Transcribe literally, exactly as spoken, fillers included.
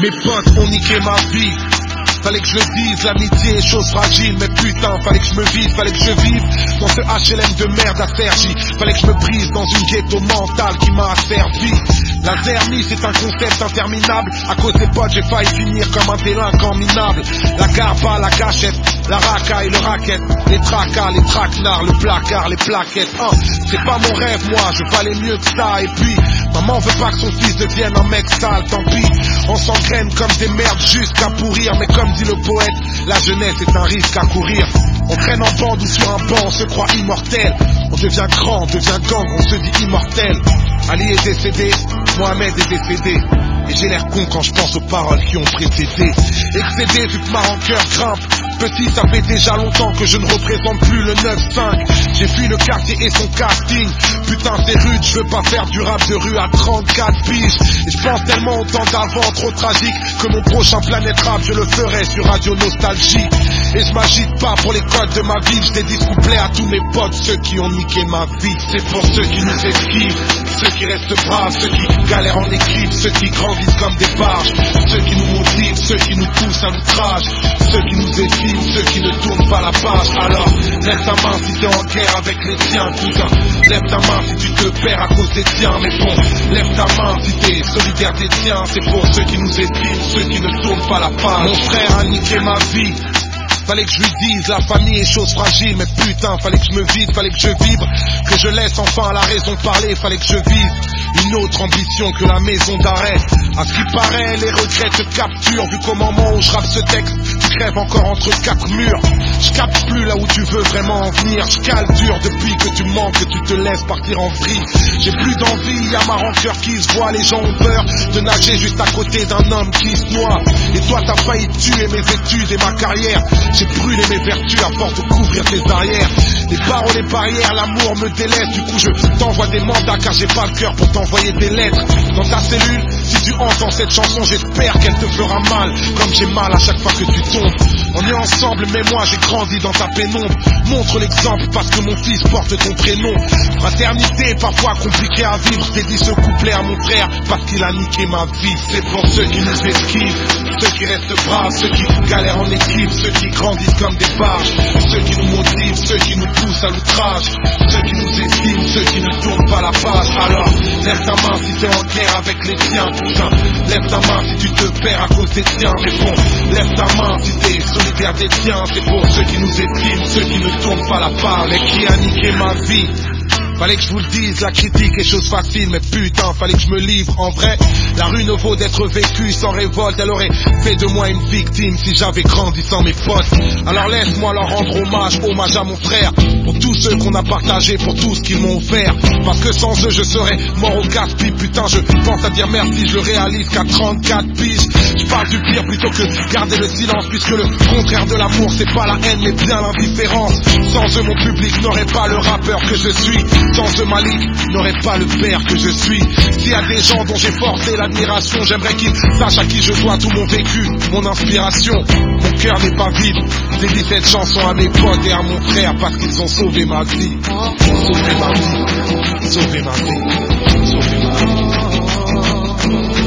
Mes potes ont niqué ma vie. Fallait que je le dise, l'amitié est chose fragile. Mais putain, fallait que je me vide, fallait que je vive dans ce H L M de merde à Sergi. Fallait que je me brise dans une ghetto mentale qui m'a asservi. La zermie c'est un concept interminable. À cause des potes j'ai failli finir comme un délinquant minable. La garba, la gâchette, la racaille, le racket, les tracas, les traquenards, le placard, les plaquettes. Hein, c'est pas mon rêve moi, je valais mieux que ça. Et puis, maman veut pas que son fils devienne un mec sale, tant pis. On s'engraine comme des merdes jusqu'à pourrir. Mais comme dit le poète, la jeunesse est un risque à courir. On traîne en bande ou sur un banc, on se croit immortel. On devient grand, on devient gang, on se dit immortel. Ali est décédé, Mohamed est décédé. Et j'ai l'air con quand je pense aux paroles qui ont précédé. Excédé vu que ma rancœur grimpe. Petit, ça fait déjà longtemps que je ne représente plus le neuf cinq. J'ai fui le quartier et son casting. Putain c'est rude, je veux pas faire du rap de rue à trente-quatre piges. Et je pense tellement au temps d'avant, trop tragique, que mon prochain Planète Rap je le ferai sur Radio Nostalgie. Et je m'agite pas pour les codes de ma ville. Je dédie ce couplet à tous mes potes, ceux qui ont niqué ma vie. C'est pour ceux qui nous esquivent, ceux qui restent braves, ceux qui galèrent en équipe, ceux qui grandissent comme des barges, ceux qui nous motivent, ceux qui nous poussent à l'outrage, ceux qui nous estiment, ceux qui ne tournent pas la page. Alors lève ta main si t'es en guerre avec les tiens, cousin. Lève ta main si tu te perds à cause des tiens. Mais bon, lève ta main si t'es solidaire des tiens. C'est pour ceux qui nous estiment, ceux qui ne tournent pas la page. Mon frère a niqué ma vie. Fallait que je lui dise, la famille est chose fragile. Mais putain, fallait que je me vide, fallait que je vibre, que je laisse enfin la raison parler. Fallait que je vise une autre ambition que la maison d'arrêt. À ce qui paraît, les regrets te capturent. Vu qu'au moment où je rappe ce texte, tu crèves encore entre quatre murs. Je capte plus là où tu veux vraiment en venir. Je cale dur depuis que tu manques, que tu te laisses partir en vrille. J'ai plus d'envie, y'a ma rancœur qui se voit. Les gens ont peur de nager juste à côté d'un homme qui se noie. Et toi t'as failli tuer mes études et ma carrière. J'ai brûlé mes vertus à force de couvrir tes arrières. Les paroles et barrières, l'amour me délaisse. Du coup je t'envoie des mandats car j'ai pas le cœur pour t'envoyer des lettres. Dans ta cellule, si tu entends cette chanson, j'espère qu'elle te fera mal, comme j'ai mal à chaque fois que tu tombes. On est ensemble mais moi j'ai grandi dans ta pénombre. Montre l'exemple parce que mon fils porte ton prénom. Fraternité parfois compliquée à vivre. J'ai dit ce couplet à mon frère parce qu'il a niqué ma vie. C'est pour ceux qui nous esquivent, ceux qui restent braves, ceux qui galèrent en équipe, ceux qui grandissent comme des barges, ceux qui nous motivent, ceux qui nous poussent à l'outrage, ceux qui nous estiment, ceux qui ne tournent pas la page. Alors lève ta main si t'es en guerre avec les tiens, cousin. Lève ta main si tu te perds à cause des tiens. Mais bon, lève ta main si t'es solidaire des tiens. C'est pour ceux qui nous estiment, ceux qui ne tournent pas la page. Mais qui a niqué ma vie? Fallait que je vous le dise, la critique est chose facile. Mais putain, fallait que je me livre. En vrai, la rue ne vaut d'être vécue sans révolte. Elle aurait fait de moi une victime si j'avais grandi sans mes potes. Alors laisse-moi leur rendre hommage, hommage à mon frère. Pour tous ceux qu'on a partagé, pour tout ce qu'ils m'ont offert. Parce que sans eux je serais mort au gaspille. Putain, je pense à dire merci, je le réalise qu'à trente-quatre piges. Je parle du pire plutôt que garder le silence, puisque le contraire de l'amour c'est pas la haine mais bien l'indifférence. Sans eux mon public n'aurait pas le rappeur que je suis. Sans eux Malik n'aurait pas le père que je suis. S'il y a des gens dont j'ai forcé l'admiration, j'aimerais qu'ils sachent à qui je dois tout mon vécu, mon inspiration. Mon cœur n'est pas vide. J'ai dit cette chanson à mes potes et à mon frère parce qu'ils ont sauvé ma vie. Sauvé ma vie. Sauvé ma vie. Sauvé ma vie.